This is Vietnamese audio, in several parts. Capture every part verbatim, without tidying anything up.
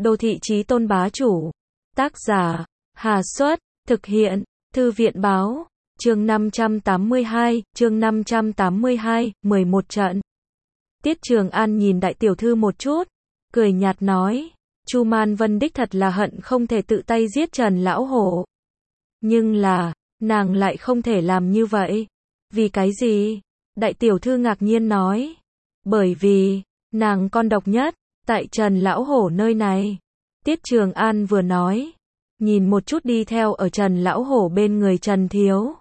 Đô thị chí tôn bá chủ. Tác giả, Hà Xuất, thực hiện, Thư viện báo, chương năm trăm tám mươi hai, chương năm trăm tám mươi hai, mười một trận. Tiết Trường An nhìn đại tiểu thư một chút, cười nhạt nói, Chu Man Vân đích thật là hận không thể tự tay giết Trần Lão Hổ. Nhưng là, nàng lại không thể làm như vậy. Vì cái gì? Đại tiểu thư ngạc nhiên nói. Bởi vì, nàng con độc nhất, tại Trần Lão Hổ nơi này. Tiết Trường An vừa nói, nhìn một chút đi theo ở Trần Lão Hổ bên người Trần Thiếu.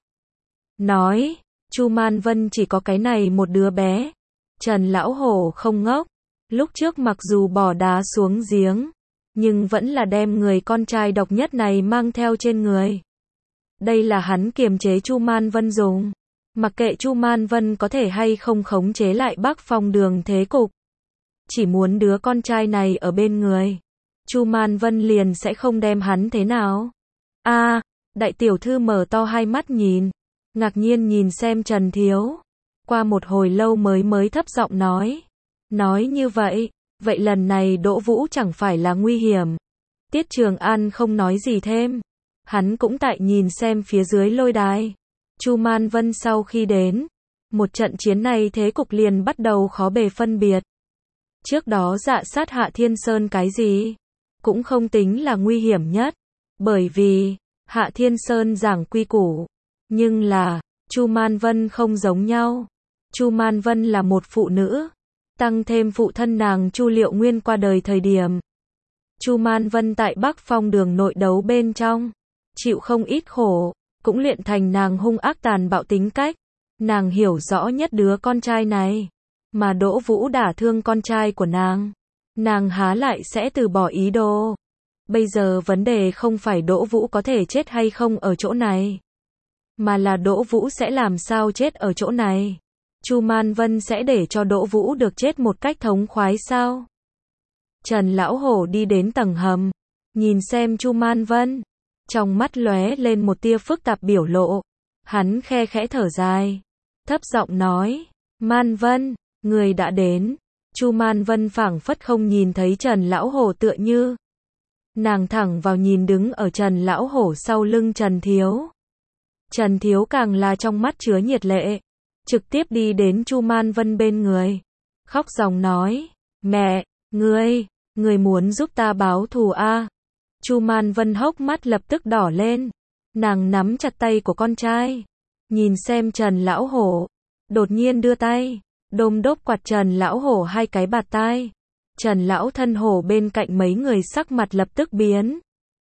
Nói, Chu Man Vân chỉ có cái này một đứa bé. Trần Lão Hổ không ngốc. Lúc trước mặc dù bỏ đá xuống giếng, nhưng vẫn là đem người con trai độc nhất này mang theo trên người. Đây là hắn kiềm chế Chu Man Vân dùng. Mặc kệ Chu Man Vân có thể hay không khống chế lại Bắc Phong Đường thế cục. Chỉ muốn đứa con trai này ở bên người. Chu Man Vân liền sẽ không đem hắn thế nào. A, à, đại tiểu thư mở to hai mắt nhìn. Ngạc nhiên nhìn xem Trần Thiếu. Qua một hồi lâu mới mới thấp giọng nói. Nói như vậy, vậy lần này Đỗ Vũ chẳng phải là nguy hiểm. Tiết Trường An không nói gì thêm. Hắn cũng tại nhìn xem phía dưới lôi đài. Chu Man Vân sau khi đến, một trận chiến này thế cục liền bắt đầu khó bề phân biệt. Trước đó dạ sát Hạ Thiên Sơn cái gì, cũng không tính là nguy hiểm nhất. Bởi vì, Hạ Thiên Sơn giảng quy củ. Nhưng là, Chu Man Vân không giống nhau. Chu Man Vân là một phụ nữ. Tăng thêm phụ thân nàng Chu Liệu Nguyên qua đời thời điểm. Chu Man Vân tại Bắc Phong Đường nội đấu bên trong. Chịu không ít khổ. Cũng luyện thành nàng hung ác tàn bạo tính cách. Nàng hiểu rõ nhất đứa con trai này. Mà Đỗ Vũ đả thương con trai của nàng. Nàng há lại sẽ từ bỏ ý đồ. Bây giờ vấn đề không phải Đỗ Vũ có thể chết hay không ở chỗ này. Mà là Đỗ Vũ sẽ làm sao chết ở chỗ này. Chu Man Vân sẽ để cho Đỗ Vũ được chết một cách thống khoái sao? Trần Lão Hổ đi đến tầng hầm. Nhìn xem Chu Man Vân. Trong mắt lóe lên một tia phức tạp biểu lộ. Hắn khe khẽ thở dài. Thấp giọng nói. Man Vân, người đã đến. Chu Man Vân phảng phất không nhìn thấy Trần Lão Hổ tựa như. Nàng thẳng vào nhìn đứng ở Trần Lão Hổ sau lưng Trần Thiếu. Trần Thiếu càng là trong mắt chứa nhiệt lệ. Trực tiếp đi đến Chu Man Vân bên người. Khóc ròng nói. Mẹ, ngươi, ngươi muốn giúp ta báo thù a? Chu Man Vân hốc mắt lập tức đỏ lên. Nàng nắm chặt tay của con trai. Nhìn xem Trần Lão Hổ. Đột nhiên đưa tay. Đôm đốp quạt Trần Lão Hổ hai cái bạt tai. Trần Lão thân hổ bên cạnh mấy người sắc mặt lập tức biến.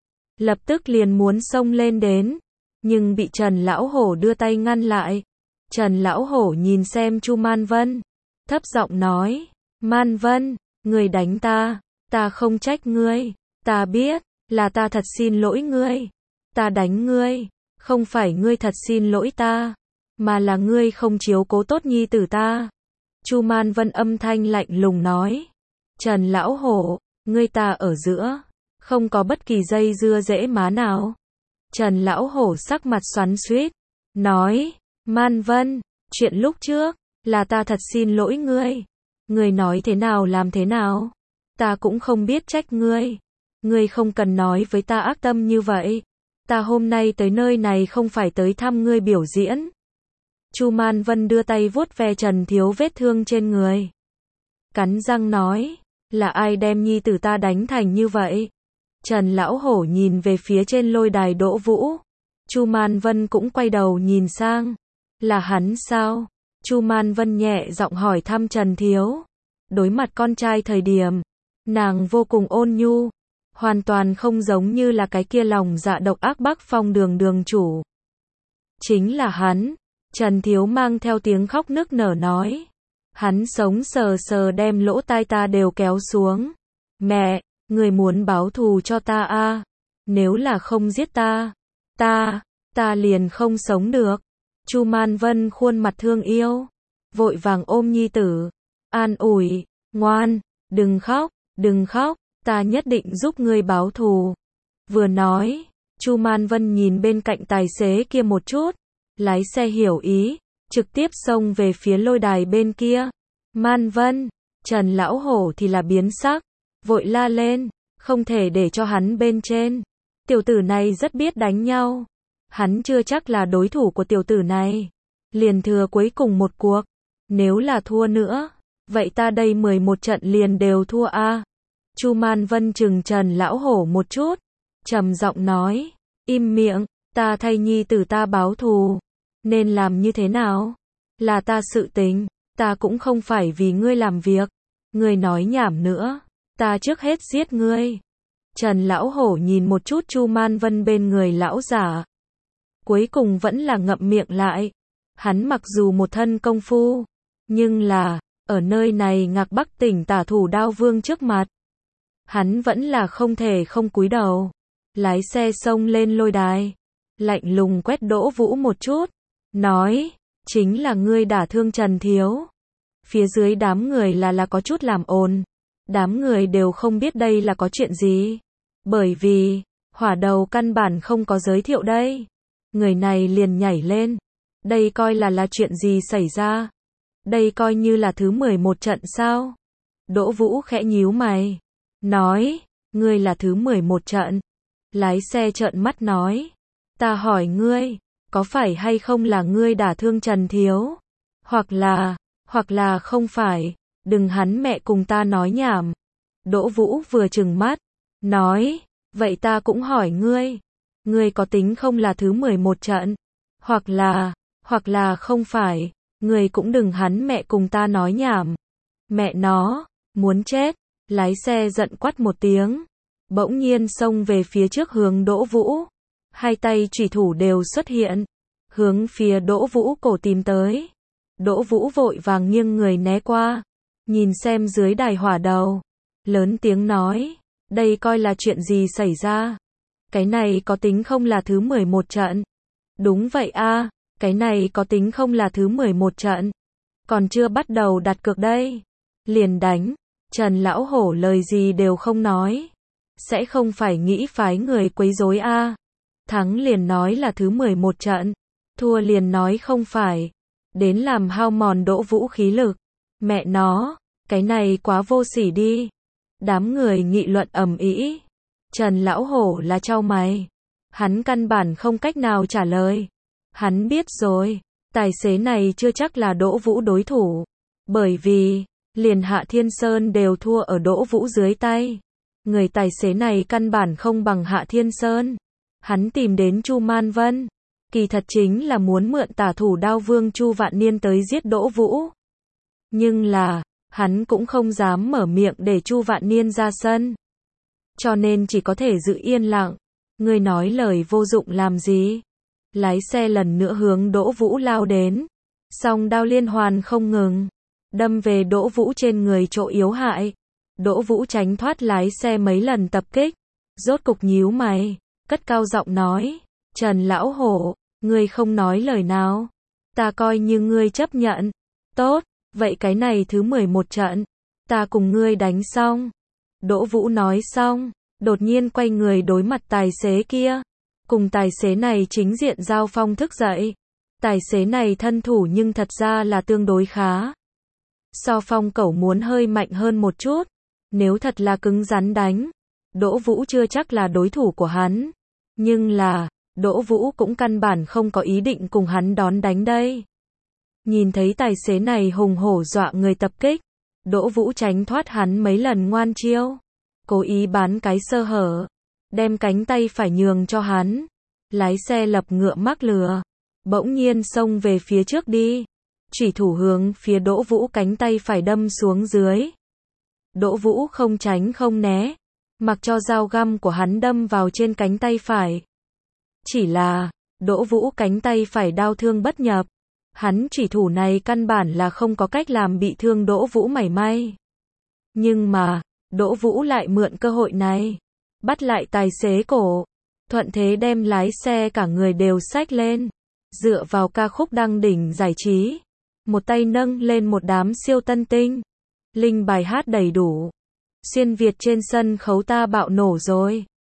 Lập tức liền muốn xông lên đến. Nhưng bị Trần Lão Hổ đưa tay ngăn lại. Trần Lão Hổ nhìn xem Chu Man Vân. Thấp giọng nói. Man Vân, ngươi đánh ta. Ta không trách ngươi. Ta biết, là ta thật xin lỗi ngươi. Ta đánh ngươi. Không phải ngươi thật xin lỗi ta. Mà là ngươi không chiếu cố tốt nhi tử ta. Chu Man Vân âm thanh lạnh lùng nói. Trần Lão Hổ, ngươi ta ở giữa. Không có bất kỳ dây dưa dễ má nào. Trần Lão Hổ sắc mặt xoắn xuýt. Nói. Man Vân, chuyện lúc trước, là ta thật xin lỗi ngươi. Ngươi nói thế nào làm thế nào. Ta cũng không biết trách ngươi. Ngươi không cần nói với ta ác tâm như vậy. Ta hôm nay tới nơi này không phải tới thăm ngươi biểu diễn. Chu Man Vân đưa tay vuốt ve Trần Thiếu vết thương trên người. Cắn răng nói, là ai đem nhi tử ta đánh thành như vậy? Trần Lão Hổ nhìn về phía trên lôi đài Đỗ Vũ. Chu Man Vân cũng quay đầu nhìn sang. Là hắn sao? Chu Man Vân nhẹ giọng hỏi thăm Trần Thiếu. Đối mặt con trai thời điểm, nàng vô cùng ôn nhu. Hoàn toàn không giống như là cái kia lòng dạ độc ác Bắc Phong Đường đường chủ. Chính là hắn. Trần Thiếu mang theo tiếng khóc nức nở nói. Hắn sống sờ sờ đem lỗ tai ta đều kéo xuống. Mẹ, người muốn báo thù cho ta a? À? Nếu là không giết ta, ta, ta liền không sống được. Chu Man Vân khuôn mặt thương yêu, vội vàng ôm nhi tử, an ủi, ngoan, đừng khóc, đừng khóc, ta nhất định giúp ngươi báo thù. Vừa nói, Chu Man Vân nhìn bên cạnh tài xế kia một chút, lái xe hiểu ý, trực tiếp xông về phía lôi đài bên kia. Man Vân, Trần Lão Hổ thì là biến sắc, vội la lên, không thể để cho hắn bên trên. Tiểu tử này rất biết đánh nhau. Hắn chưa chắc là đối thủ của tiểu tử này. Liền thừa cuối cùng một cuộc. Nếu là thua nữa, vậy ta đây mười một trận liền đều thua a. Chu Man Vân trừng Trần Lão Hổ một chút, trầm giọng nói, im miệng, ta thay nhi tử ta báo thù, nên làm như thế nào? Là ta sự tình, ta cũng không phải vì ngươi làm việc. Ngươi nói nhảm nữa, ta trước hết giết ngươi. Trần Lão Hổ nhìn một chút Chu Man Vân bên người lão giả, cuối cùng vẫn là ngậm miệng lại. Hắn mặc dù một thân công phu, nhưng là, ở nơi này Ngạc Bắc tỉnh Tả Thủ Đao Vương trước mặt, hắn vẫn là không thể không cúi đầu. Lái xe xông lên lôi đài, lạnh lùng quét Đỗ Vũ một chút, nói, chính là ngươi đả thương Trần Thiếu. Phía dưới đám người là là có chút làm ồn, đám người đều không biết đây là có chuyện gì, bởi vì, hỏa đầu căn bản không có giới thiệu đây. Người này liền nhảy lên, đây coi là là chuyện gì xảy ra? Đây coi như là thứ mười một trận sao? Đỗ Vũ khẽ nhíu mày, nói, ngươi là thứ mười một trận. Lái xe trợn mắt nói, ta hỏi ngươi, có phải hay không là ngươi đả thương Trần Thiếu? Hoặc là, hoặc là không phải, đừng hắn mẹ cùng ta nói nhảm. Đỗ Vũ vừa trừng mắt, nói, vậy ta cũng hỏi ngươi, ngươi có tính không là thứ mười một trận? Hoặc là, hoặc là không phải, ngươi cũng đừng hắn mẹ cùng ta nói nhảm. Mẹ nó, muốn chết. Lái xe giận quát một tiếng, bỗng nhiên xông về phía trước hướng Đỗ Vũ. Hai tay chủy thủ đều xuất hiện, hướng phía Đỗ Vũ cổ tìm tới. Đỗ Vũ vội vàng nghiêng người né qua, nhìn xem dưới đài hỏa đầu, lớn tiếng nói, đây coi là chuyện gì xảy ra? Cái này có tính không là thứ mười một trận? Đúng vậy a, cái này có tính không là thứ mười một trận? Còn chưa bắt đầu đặt cược đây, liền đánh. Trần Lão Hổ lời gì đều không nói, sẽ không phải nghĩ phái người quấy rối a. Thắng liền nói là thứ mười một trận, thua liền nói không phải, đến làm hao mòn Đỗ Vũ khí lực. Mẹ nó, cái này quá vô sỉ đi. Đám người nghị luận ầm ĩ. Trần Lão Hổ là chau mày, hắn căn bản không cách nào trả lời. Hắn biết rồi, tài xế này chưa chắc là Đỗ Vũ đối thủ, bởi vì liền Hạ Thiên Sơn đều thua ở Đỗ Vũ dưới tay. Người tài xế này căn bản không bằng Hạ Thiên Sơn. Hắn tìm đến Chu Man Vân, kỳ thật chính là muốn mượn Tả Thủ Đao Vương Chu Vạn Niên tới giết Đỗ Vũ. Nhưng là, hắn cũng không dám mở miệng để Chu Vạn Niên ra sân. Cho nên chỉ có thể giữ yên lặng. Ngươi nói lời vô dụng làm gì? Lái xe lần nữa hướng Đỗ Vũ lao đến. Song đao liên hoàn không ngừng, đâm về Đỗ Vũ trên người chỗ yếu hại. Đỗ Vũ tránh thoát lái xe mấy lần tập kích, rốt cục nhíu mày, cất cao giọng nói, Trần Lão Hổ, ngươi không nói lời nào, ta coi như ngươi chấp nhận. Tốt, vậy cái này thứ mười một trận, ta cùng ngươi đánh xong. Đỗ Vũ nói xong, đột nhiên quay người đối mặt tài xế kia, cùng tài xế này chính diện giao phong thức dậy. Tài xế này thân thủ nhưng thật ra là tương đối khá. So Phong Cẩu muốn hơi mạnh hơn một chút, nếu thật là cứng rắn đánh, Đỗ Vũ chưa chắc là đối thủ của hắn. Nhưng là, Đỗ Vũ cũng căn bản không có ý định cùng hắn đón đánh đây. Nhìn thấy tài xế này hùng hổ dọa người tập kích, Đỗ Vũ tránh thoát hắn mấy lần ngoan chiêu, cố ý bán cái sơ hở, đem cánh tay phải nhường cho hắn. Lái xe lập ngựa mắc lừa, bỗng nhiên xông về phía trước đi, chủy thủ hướng phía Đỗ Vũ cánh tay phải đâm xuống dưới. Đỗ Vũ không tránh không né, mặc cho dao găm của hắn đâm vào trên cánh tay phải. Chỉ là, Đỗ Vũ cánh tay phải đau thương bất nhập, hắn chủy thủ này căn bản là không có cách làm bị thương Đỗ Vũ mảy may. Nhưng mà, Đỗ Vũ lại mượn cơ hội này, bắt lại tài xế cổ, thuận thế đem lái xe cả người đều xách lên. Dựa vào ca khúc đăng đỉnh giải trí, một tay nâng lên một đám siêu tân tinh, linh bài hát đầy đủ. Xuyên Việt trên sân khấu ta bạo nổ rồi.